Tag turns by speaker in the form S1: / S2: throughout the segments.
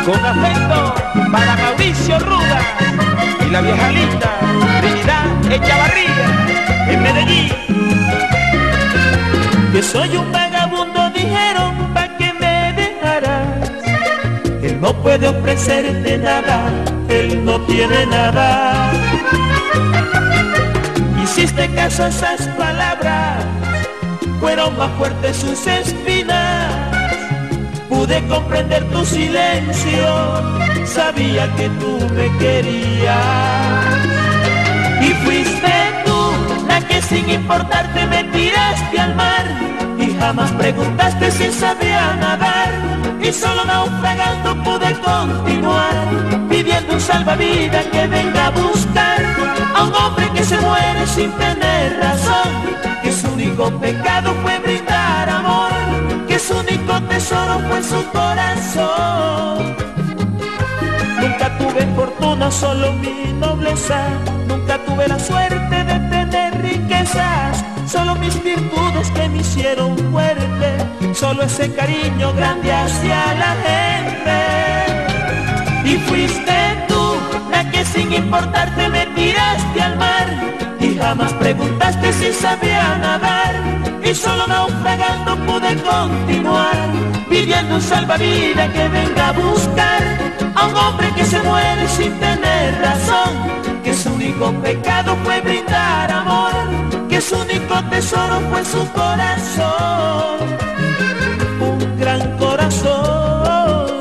S1: Con afecto para Mauricio Ruda y la vieja linda Trinidad Echavarría en Medellín.
S2: Que soy un vagabundo, dijeron, pa' que me dejarás. Él no puede ofrecerte nada, él no tiene nada. Hiciste caso a esas palabras, fueron más fuertes sus espinas. Pude comprender tu silencio, sabía que tú me querías. Y fuiste tú la que sin importarte me tiraste al mar. Y jamás preguntaste si sabía nadar. Y solo naufragando pude continuar, pidiendo un salvavidas que venga a buscar a un hombre que se muere sin tener razón, que su único pecado fue brindar amor, que su único tesoro fue su corazón. Nunca tuve fortuna, solo mi nobleza. Nunca tuve la suerte de tener riquezas, solo mis virtudes que me hicieron fuerte, solo ese cariño grande hacia la gente. Y fuiste tú la que sin importarte me tiraste al mar. Y jamás preguntaste si sabía nadar. Y solo naufragando pude continuar, pidiendo un salvavidas que venga a buscar a un hombre que se muere sin tener razón, que su único pecado fue brindar amor, que su único tesoro fue su corazón, un gran corazón.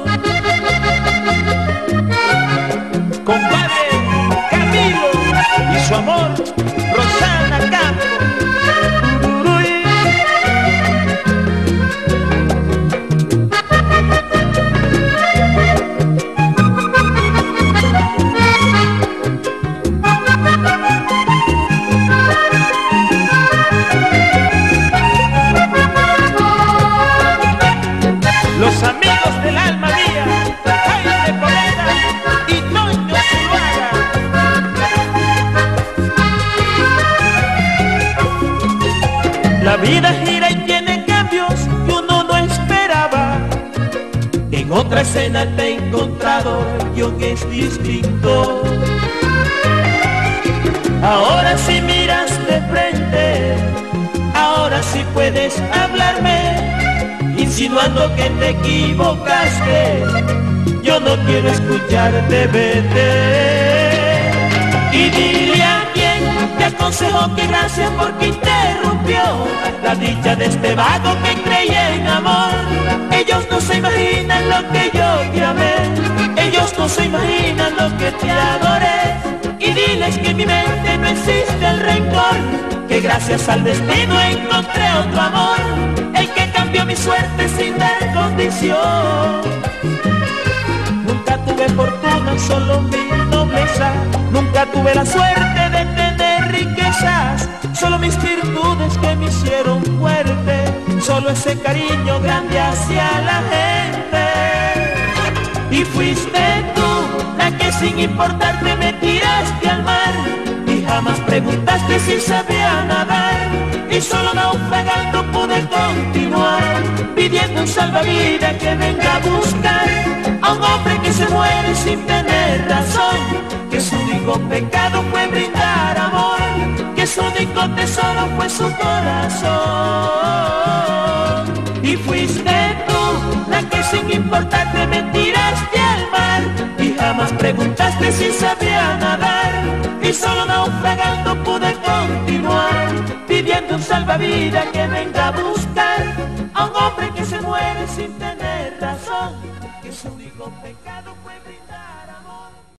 S1: Compadre Camilo y su amor Rosana Campos. Los amigos del alma mía, Jaime Polena y Toño Zuluaga.
S2: La vida gira y tiene cambios que uno no esperaba. En otra escena te he encontrado, el guión es distinto. Ahora sí miras de frente, ahora sí puedes hablarme, insinuando que te equivocaste. Yo no quiero escucharte, vete. Y dile a quien te aconsejó que gracias porque interrumpió la dicha de este vago que creía en amor. Ellos no se imaginan lo que yo te amé, ellos no se imaginan lo que te adoré. Y diles que en mi mente no existe el rencor, que gracias al destino encontré otro amor, el que cambió mi suerte sin dar condición. Nunca tuve fortuna, solo mi nobleza. Nunca tuve la suerte de tener riquezas, solo mis virtudes que me hicieron fuerte, solo ese cariño grande hacia la gente. Y fuiste tú la que sin importarte me tiraste al mar. Y jamás preguntaste si sabía nadar. Y solo naufragando pude continuar, pidiendo un salvavidas que venga a buscar a un hombre que se muere sin tener razón, que su único pecado fue brindar amor, que su único tesoro fue su corazón. Y fuiste tú la que sin importarte me tiraste al mar. Y jamás preguntaste si sabía nadar. Y solo naufragando pude continuar, pidiendo un salvavidas que venga a buscar a un hombre que se muere sin tener razón, que su único pecado fue brindar.